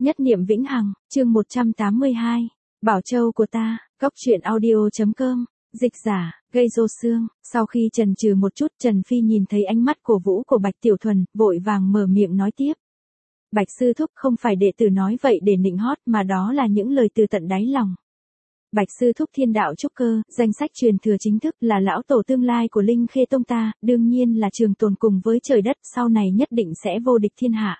Nhất niệm vĩnh hằng, chương 182. Bảo Châu của ta, góc truyện audio.com, dịch giả, gây rô xương. Sau khi chần chừ một chút, Trần Phi nhìn thấy ánh mắt cổ vũ của Bạch Tiểu Thuần, vội vàng mở miệng nói tiếp. Bạch sư thúc, không phải đệ tử nói vậy để nịnh hót, mà đó là những lời từ tận đáy lòng. Bạch sư thúc thiên đạo trúc cơ, danh sách truyền thừa chính thức, là lão tổ tương lai của Linh Khê Tông ta, đương nhiên là trường tồn cùng với trời đất, sau này nhất định sẽ vô địch thiên hạ.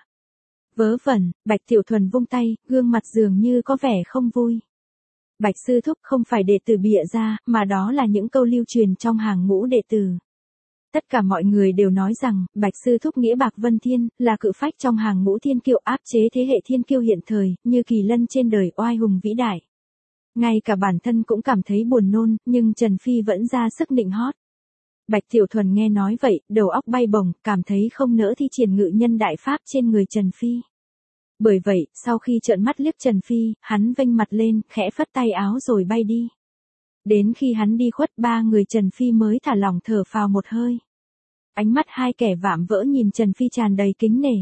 Vớ vẩn, Bạch Tiểu Thuần vung tay, gương mặt dường như có vẻ không vui. Bạch sư thúc, không phải đệ tử bịa ra, mà đó là những câu lưu truyền trong hàng ngũ đệ tử. Tất cả mọi người đều nói rằng, Bạch sư thúc nghĩa bạc vân thiên, là cự phách trong hàng ngũ thiên kiêu, áp chế thế hệ thiên kiêu hiện thời, như kỳ lân trên đời, oai hùng vĩ đại. Ngay cả bản thân cũng cảm thấy buồn nôn, nhưng Trần Phi vẫn ra sức nịnh hót. Bạch Tiểu Thuần nghe nói vậy, đầu óc bay bổng, cảm thấy không nỡ thi triển ngự nhân đại pháp trên người Trần Phi. Bởi vậy, sau khi trợn mắt liếc Trần Phi, hắn vênh mặt lên, khẽ phất tay áo rồi bay đi. Đến khi hắn đi khuất, ba người Trần Phi mới thả lỏng thở phào một hơi. Ánh mắt hai kẻ vạm vỡ nhìn Trần Phi tràn đầy kính nể.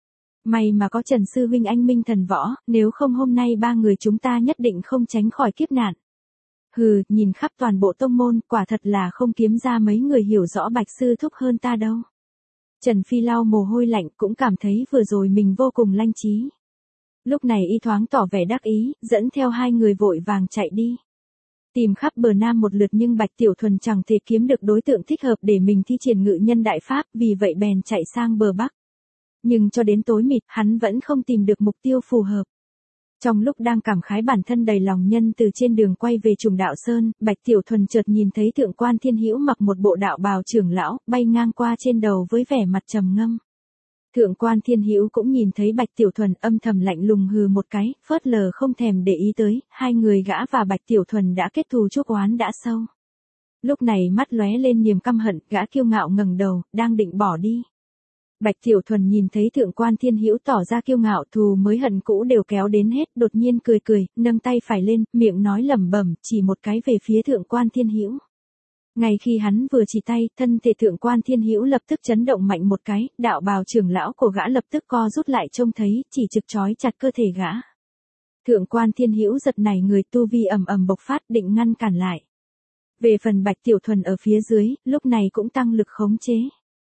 May mà có Trần sư huynh anh minh thần võ, nếu không hôm nay ba người chúng ta nhất định không tránh khỏi kiếp nạn. Hừ, nhìn khắp toàn bộ tông môn, quả thật là không kiếm ra mấy người hiểu rõ Bạch sư thúc hơn ta đâu. Trần Phi lau mồ hôi lạnh, cũng cảm thấy vừa rồi mình vô cùng lanh trí. Lúc này y thoáng tỏ vẻ đắc ý, dẫn theo hai người vội vàng chạy đi. Tìm khắp bờ Nam một lượt nhưng Bạch Tiểu Thuần chẳng thể kiếm được đối tượng thích hợp để mình thi triển ngự nhân đại pháp, vì vậy bèn chạy sang bờ Bắc. Nhưng cho đến tối mịt, hắn vẫn không tìm được mục tiêu phù hợp. Trong lúc đang cảm khái bản thân đầy lòng nhân từ trên đường quay về Trùng Đạo Sơn, Bạch Tiểu Thuần chợt nhìn thấy Thượng Quan Thiên Hữu mặc một bộ đạo bào trưởng lão, bay ngang qua trên đầu với vẻ mặt trầm ngâm. Thượng Quan Thiên Hữu cũng nhìn thấy Bạch Tiểu Thuần, âm thầm lạnh lùng hừ một cái, phớt lờ không thèm để ý tới, hai người gã và Bạch Tiểu Thuần đã kết thù chuốc oán đã sâu. Lúc này mắt lóe lên niềm căm hận, gã kiêu ngạo ngẩng đầu, đang định bỏ đi. Bạch Tiểu Thuần nhìn thấy Thượng Quan Thiên Hữu tỏ ra kiêu ngạo, thù mới hận cũ đều kéo đến hết, đột nhiên cười cười, nâng tay phải lên, miệng nói lẩm bẩm, chỉ một cái về phía Thượng Quan Thiên Hữu. Ngay khi hắn vừa chỉ tay, thân thể Thượng Quan Thiên Hữu lập tức chấn động mạnh một cái, đạo bào trưởng lão của gã lập tức co rút lại, trông thấy chỉ trực trói chặt cơ thể gã. Thượng Quan Thiên Hữu giật nảy người, tu vi ầm ầm bộc phát, định ngăn cản lại. Về phần Bạch Tiểu Thuần ở phía dưới, lúc này cũng tăng lực khống chế.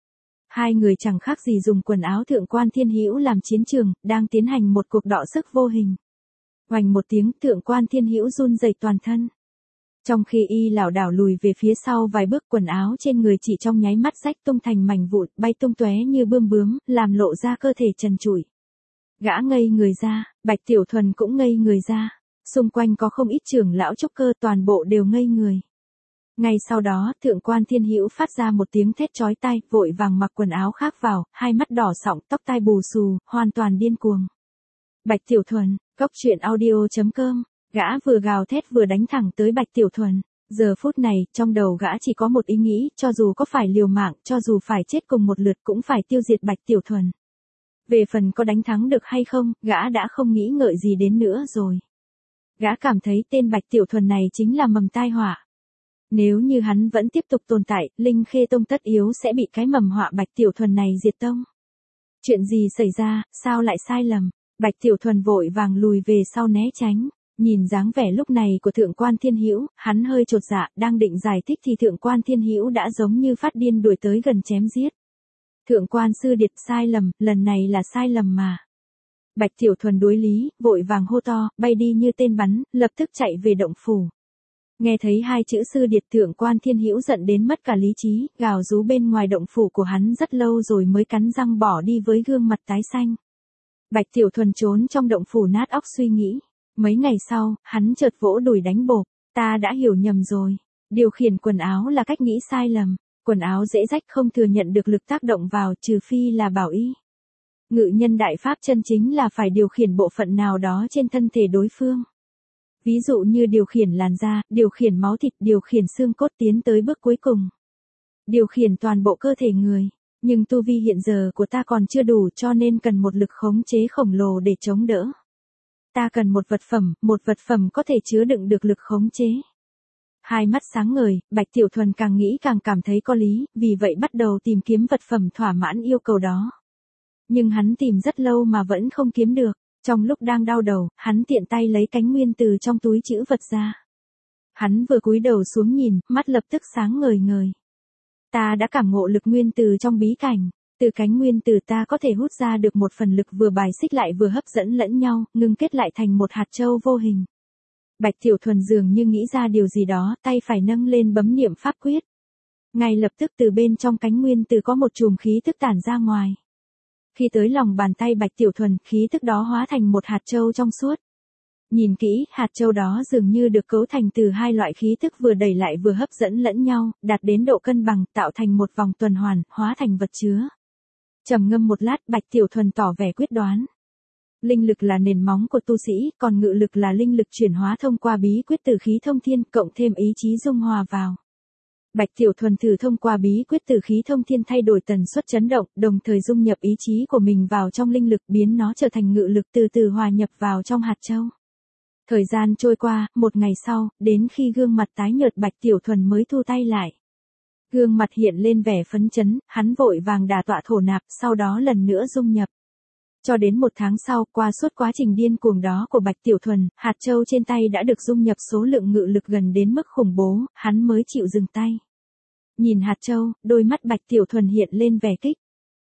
Hai người chẳng khác gì dùng quần áo Thượng Quan Thiên Hữu làm chiến trường, đang tiến hành một cuộc đọ sức vô hình. Oành một tiếng, Thượng Quan Thiên Hữu run rẩy toàn thân. Trong khi y lảo đảo lùi về phía sau vài bước, quần áo trên người chỉ trong nháy mắt rách tung thành mảnh vụn, bay tung tóe như bươm bướm, làm lộ ra cơ thể trần trụi. Gã ngây người ra, Bạch Tiểu Thuần cũng ngây người ra. Xung quanh có không ít trưởng lão trúc cơ, toàn bộ đều ngây người. Ngay sau đó, Thượng Quan Thiên Hữu phát ra một tiếng thét chói tai, vội vàng mặc quần áo khác vào, hai mắt đỏ sọng, tóc tai bù xù, hoàn toàn điên cuồng. Bạch Tiểu Thuần, góc truyện audio.com, gã vừa gào thét vừa đánh thẳng tới Bạch Tiểu Thuần. Giờ phút này, trong đầu gã chỉ có một ý nghĩ, cho dù có phải liều mạng, cho dù phải chết cùng một lượt cũng phải tiêu diệt Bạch Tiểu Thuần. Về phần có đánh thắng được hay không, gã đã không nghĩ ngợi gì đến nữa rồi. Gã cảm thấy tên Bạch Tiểu Thuần này chính là mầm tai họa. Nếu như hắn vẫn tiếp tục tồn tại, Linh Khê Tông tất yếu sẽ bị cái mầm họa Bạch Tiểu Thuần này diệt tông. Chuyện gì xảy ra, sao lại sai lầm? Bạch Tiểu Thuần vội vàng lùi về sau né tránh. Nhìn dáng vẻ lúc này của Thượng Quan Thiên Hữu, hắn hơi chột dạ, đang định giải thích thì Thượng Quan Thiên Hữu đã giống như phát điên đuổi tới gần chém giết. Thượng Quan sư điệt, sai lầm, lần này là sai lầm mà. Bạch Tiểu Thuần đối lý, vội vàng hô to, bay đi như tên bắn, lập tức chạy về động phủ. Nghe thấy hai chữ sư điệt, Thượng Quan Thiên Hữu giận đến mất cả lý trí, gào rú bên ngoài động phủ của hắn rất lâu rồi mới cắn răng bỏ đi với gương mặt tái xanh. Bạch Tiểu Thuần trốn trong động phủ nát óc suy nghĩ. Mấy ngày sau, hắn chợt vỗ đùi đánh bộp, ta đã hiểu nhầm rồi. Điều khiển quần áo là cách nghĩ sai lầm. Quần áo dễ rách, không thừa nhận được lực tác động vào, trừ phi là bảo y. Ngự nhân đại pháp chân chính là phải điều khiển bộ phận nào đó trên thân thể đối phương. Ví dụ như điều khiển làn da, điều khiển máu thịt, điều khiển xương cốt tiến tới bước cuối cùng. Điều khiển toàn bộ cơ thể người. Nhưng tu vi hiện giờ của ta còn chưa đủ, cho nên cần một lực khống chế khổng lồ để chống đỡ. Ta cần một vật phẩm có thể chứa đựng được lực khống chế. Hai mắt sáng ngời, Bạch Tiểu Thuần càng nghĩ càng cảm thấy có lý, vì vậy bắt đầu tìm kiếm vật phẩm thỏa mãn yêu cầu đó. Nhưng hắn tìm rất lâu mà vẫn không kiếm được. Trong lúc đang đau đầu, hắn tiện tay lấy cánh nguyên từ trong túi trữ vật ra. Hắn vừa cúi đầu xuống nhìn, mắt lập tức sáng ngời ngời. Ta đã cảm ngộ lực nguyên từ trong bí cảnh. Từ cánh nguyên từ ta có thể hút ra được một phần lực vừa bài xích lại vừa hấp dẫn lẫn nhau, ngưng kết lại thành một hạt châu vô hình. Bạch Tiểu Thuần dường như nghĩ ra điều gì đó, tay phải nâng lên bấm niệm pháp quyết. Ngay lập tức từ bên trong cánh nguyên từ có một chùm khí tức tản ra ngoài. Khi tới lòng bàn tay Bạch Tiểu Thuần, khí tức đó hóa thành một hạt châu trong suốt. Nhìn kỹ, hạt châu đó dường như được cấu thành từ hai loại khí tức vừa đẩy lại vừa hấp dẫn lẫn nhau, đạt đến độ cân bằng, tạo thành một vòng tuần hoàn, hóa thành vật chứa. Trầm ngâm một lát, Bạch Tiểu Thuần tỏ vẻ quyết đoán. Linh lực là nền móng của tu sĩ, còn ngự lực là linh lực chuyển hóa thông qua bí quyết tử khí thông thiên, cộng thêm ý chí dung hòa vào. Bạch Tiểu Thuần thử thông qua bí quyết tử khí thông thiên thay đổi tần suất chấn động, đồng thời dung nhập ý chí của mình vào trong linh lực, biến nó trở thành ngự lực từ từ hòa nhập vào trong hạt châu. Thời gian trôi qua, một ngày sau, đến khi gương mặt tái nhợt Bạch Tiểu Thuần mới thu tay lại. Gương mặt hiện lên vẻ phấn chấn, hắn vội vàng đả tọa thổ nạp, sau đó lần nữa dung nhập. Cho đến một tháng sau, qua suốt quá trình điên cuồng đó của Bạch Tiểu Thuần, hạt châu trên tay đã được dung nhập số lượng ngự lực gần đến mức khủng bố, hắn mới chịu dừng tay. Nhìn hạt châu, đôi mắt Bạch Tiểu Thuần hiện lên vẻ kích.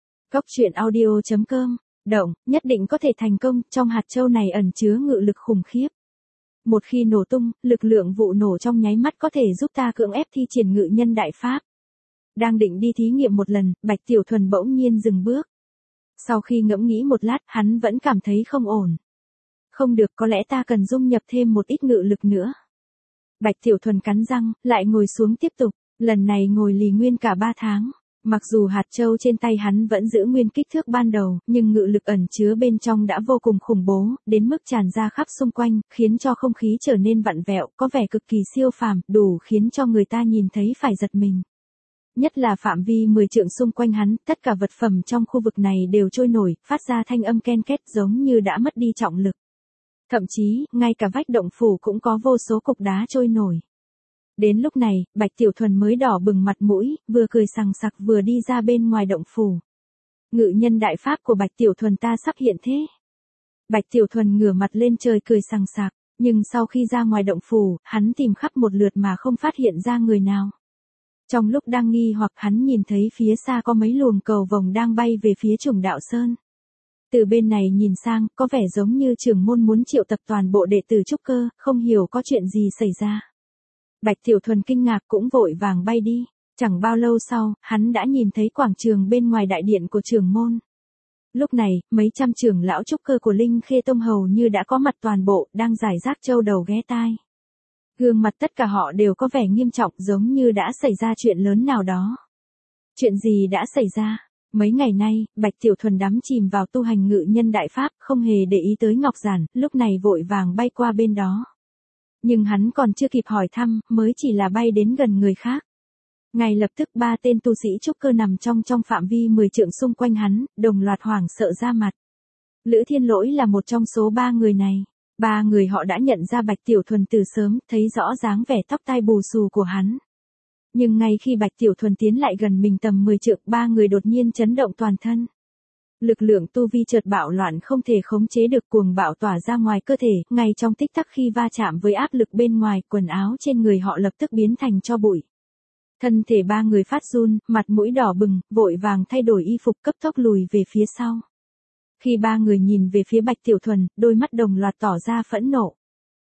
Goctruyện.audio.com, động, nhất định có thể thành công, trong hạt châu này ẩn chứa ngự lực khủng khiếp. Một khi nổ tung, lực lượng vụ nổ trong nháy mắt có thể giúp ta cưỡng ép thi triển ngự nhân đại pháp. Đang định đi thí nghiệm một lần, Bạch Tiểu Thuần bỗng nhiên dừng bước. Sau khi ngẫm nghĩ một lát, hắn vẫn cảm thấy không ổn. Không được, có lẽ ta cần dung nhập thêm một ít ngự lực nữa. Bạch Tiểu Thuần cắn răng, lại ngồi xuống tiếp tục, lần này ngồi lì nguyên cả 3 tháng. Mặc dù hạt châu trên tay hắn vẫn giữ nguyên kích thước ban đầu, nhưng ngự lực ẩn chứa bên trong đã vô cùng khủng bố, đến mức tràn ra khắp xung quanh, khiến cho không khí trở nên vặn vẹo, có vẻ cực kỳ siêu phàm, đủ khiến cho người ta nhìn thấy phải giật mình. Nhất là phạm vi 10 trượng xung quanh hắn, tất cả vật phẩm trong khu vực này đều trôi nổi, phát ra thanh âm ken két giống như đã mất đi trọng lực. Thậm chí, ngay cả vách động phủ cũng có vô số cục đá trôi nổi. Đến lúc này, Bạch Tiểu Thuần mới đỏ bừng mặt mũi, vừa cười sằng sặc vừa đi ra bên ngoài động phủ. Ngự nhân đại pháp của Bạch Tiểu Thuần ta sắp hiện thế. Bạch Tiểu Thuần ngửa mặt lên trời cười sằng sặc, nhưng sau khi ra ngoài động phủ, hắn tìm khắp một lượt mà không phát hiện ra người nào. Trong lúc đang nghi hoặc hắn nhìn thấy phía xa có mấy luồng cầu vồng đang bay về phía Trùng Đạo Sơn. Từ bên này nhìn sang, có vẻ giống như trưởng môn muốn triệu tập toàn bộ đệ tử trúc cơ, không hiểu có chuyện gì xảy ra. Bạch Tiểu Thuần kinh ngạc cũng vội vàng bay đi. Chẳng bao lâu sau, hắn đã nhìn thấy quảng trường bên ngoài đại điện của trưởng môn. Lúc này, mấy trăm trưởng lão trúc cơ của Linh Khê Tông hầu như đã có mặt toàn bộ, đang rải rác châu đầu ghé tai. Gương mặt tất cả họ đều có vẻ nghiêm trọng, giống như đã xảy ra chuyện lớn nào đó. Chuyện gì đã xảy ra? Mấy ngày nay, Bạch Tiểu Thuần đắm chìm vào tu hành ngự nhân đại pháp, không hề để ý tới Ngọc Giản, lúc này vội vàng bay qua bên đó. Nhưng hắn còn chưa kịp hỏi thăm, mới chỉ là bay đến gần người khác. Ngay lập tức 3 tên tu sĩ trúc cơ nằm trong phạm vi 10 trượng xung quanh hắn, đồng loạt hoảng sợ ra mặt. Lữ Thiên Lỗi là một trong số 3 người này. 3 người họ đã nhận ra Bạch Tiểu Thuần từ sớm, thấy rõ dáng vẻ tóc tai bù xù của hắn. Nhưng ngay khi Bạch Tiểu Thuần tiến lại gần mình tầm 10 trượng, 3 người đột nhiên chấn động toàn thân. Lực lượng tu vi chợt bạo loạn không thể khống chế được, cuồng bạo tỏa ra ngoài cơ thể, ngay trong tích tắc khi va chạm với áp lực bên ngoài, quần áo trên người họ lập tức biến thành tro bụi. Thân thể 3 người phát run, mặt mũi đỏ bừng, vội vàng thay đổi y phục cấp tốc lùi về phía sau. Khi 3 người nhìn về phía Bạch Tiểu Thuần, đôi mắt đồng loạt tỏ ra phẫn nộ.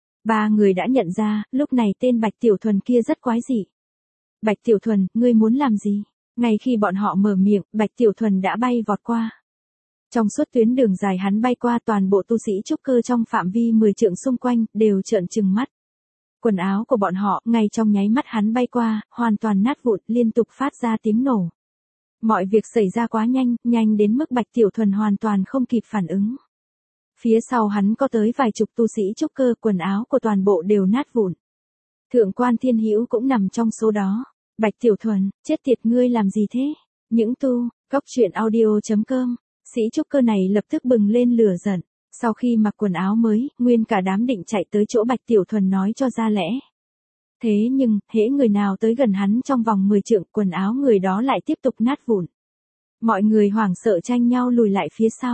3 người đã nhận ra, lúc này tên Bạch Tiểu Thuần kia rất quái dị. Bạch Tiểu Thuần, ngươi muốn làm gì? Ngay khi bọn họ mở miệng, Bạch Tiểu Thuần đã bay vọt qua. Trong suốt tuyến đường dài hắn bay qua, toàn bộ tu sĩ trúc cơ trong phạm vi 10 trượng xung quanh, đều trợn trừng mắt. Quần áo của bọn họ, ngay trong nháy mắt hắn bay qua, hoàn toàn nát vụn, liên tục phát ra tiếng nổ. Mọi việc xảy ra quá nhanh, nhanh đến mức Bạch Tiểu Thuần hoàn toàn không kịp phản ứng. Phía sau hắn có tới vài chục tu sĩ trúc cơ, quần áo của toàn bộ đều nát vụn. Thượng quan Thiên Hữu cũng nằm trong số đó. Bạch Tiểu Thuần, chết tiệt, ngươi làm gì thế? Những tu, Goctruyện.audio.com, sĩ trúc cơ này lập tức bừng lên lửa giận. Sau khi mặc quần áo mới, nguyên cả đám định chạy tới chỗ Bạch Tiểu Thuần nói cho ra lẽ. Thế nhưng, hễ người nào tới gần hắn trong vòng 10 trượng, quần áo người đó lại tiếp tục nát vụn. Mọi người hoảng sợ tranh nhau lùi lại phía sau.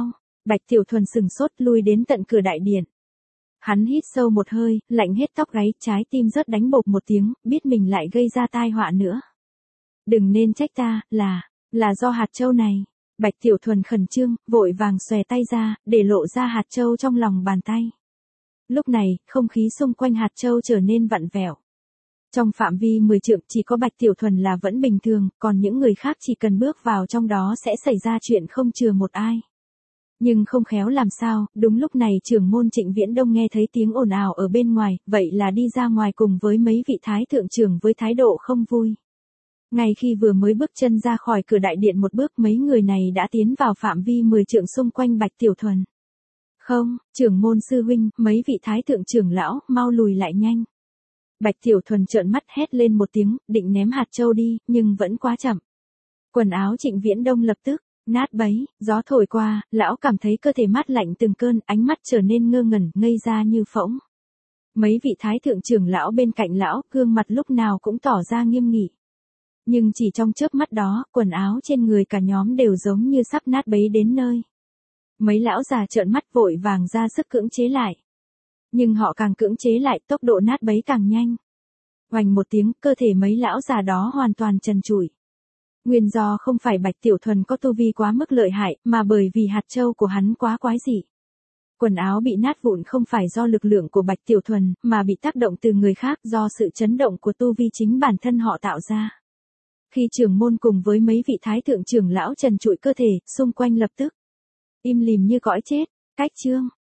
Bạch Tiểu Thuần sừng sốt lui đến tận cửa đại điện. Hắn hít sâu một hơi, lạnh hết tóc gáy, trái tim rớt đánh bộp một tiếng, biết mình lại gây ra tai họa nữa. Đừng nên trách ta, là do hạt châu này. Bạch Tiểu Thuần khẩn trương, vội vàng xòe tay ra, để lộ ra hạt châu trong lòng bàn tay. Lúc này, không khí xung quanh hạt châu trở nên vặn vẹo. Trong phạm vi 10 trượng chỉ có Bạch Tiểu Thuần là vẫn bình thường, còn những người khác chỉ cần bước vào trong đó sẽ xảy ra chuyện không chừa một ai. Nhưng không khéo làm sao, đúng lúc này trưởng môn Trịnh Viễn Đông nghe thấy tiếng ồn ào ở bên ngoài, vậy là đi ra ngoài cùng với mấy vị thái thượng trưởng với thái độ không vui. Ngay khi vừa mới bước chân ra khỏi cửa đại điện một bước, mấy người này đã tiến vào phạm vi 10 trượng xung quanh Bạch Tiểu Thuần. Không, trưởng môn sư huynh, mấy vị thái thượng trưởng lão, mau lùi lại nhanh. Bạch Tiểu Thuần trợn mắt hét lên một tiếng, định ném hạt châu đi, nhưng vẫn quá chậm. Quần áo Trịnh Viễn Đông lập tức nát bấy, gió thổi qua, lão cảm thấy cơ thể mát lạnh từng cơn, ánh mắt trở nên ngơ ngẩn, ngây ra như phỗng. Mấy vị thái thượng trưởng lão bên cạnh lão, gương mặt lúc nào cũng tỏ ra nghiêm nghị. Nhưng chỉ trong chớp mắt đó, quần áo trên người cả nhóm đều giống như sắp nát bấy đến nơi. Mấy lão già trợn mắt vội vàng ra sức cưỡng chế lại. Nhưng họ càng cưỡng chế lại, tốc độ nát bấy càng nhanh. Oành một tiếng, cơ thể mấy lão già đó hoàn toàn trần trụi. Nguyên do không phải Bạch Tiểu Thuần có tu vi quá mức lợi hại, mà bởi vì hạt châu của hắn quá quái dị. Quần áo bị nát vụn không phải do lực lượng của Bạch Tiểu Thuần, mà bị tác động từ người khác, do sự chấn động của tu vi chính bản thân họ tạo ra. Khi trưởng môn cùng với mấy vị thái thượng trưởng lão trần trụi cơ thể, xung quanh lập tức im lìm như cõi chết. Cách chương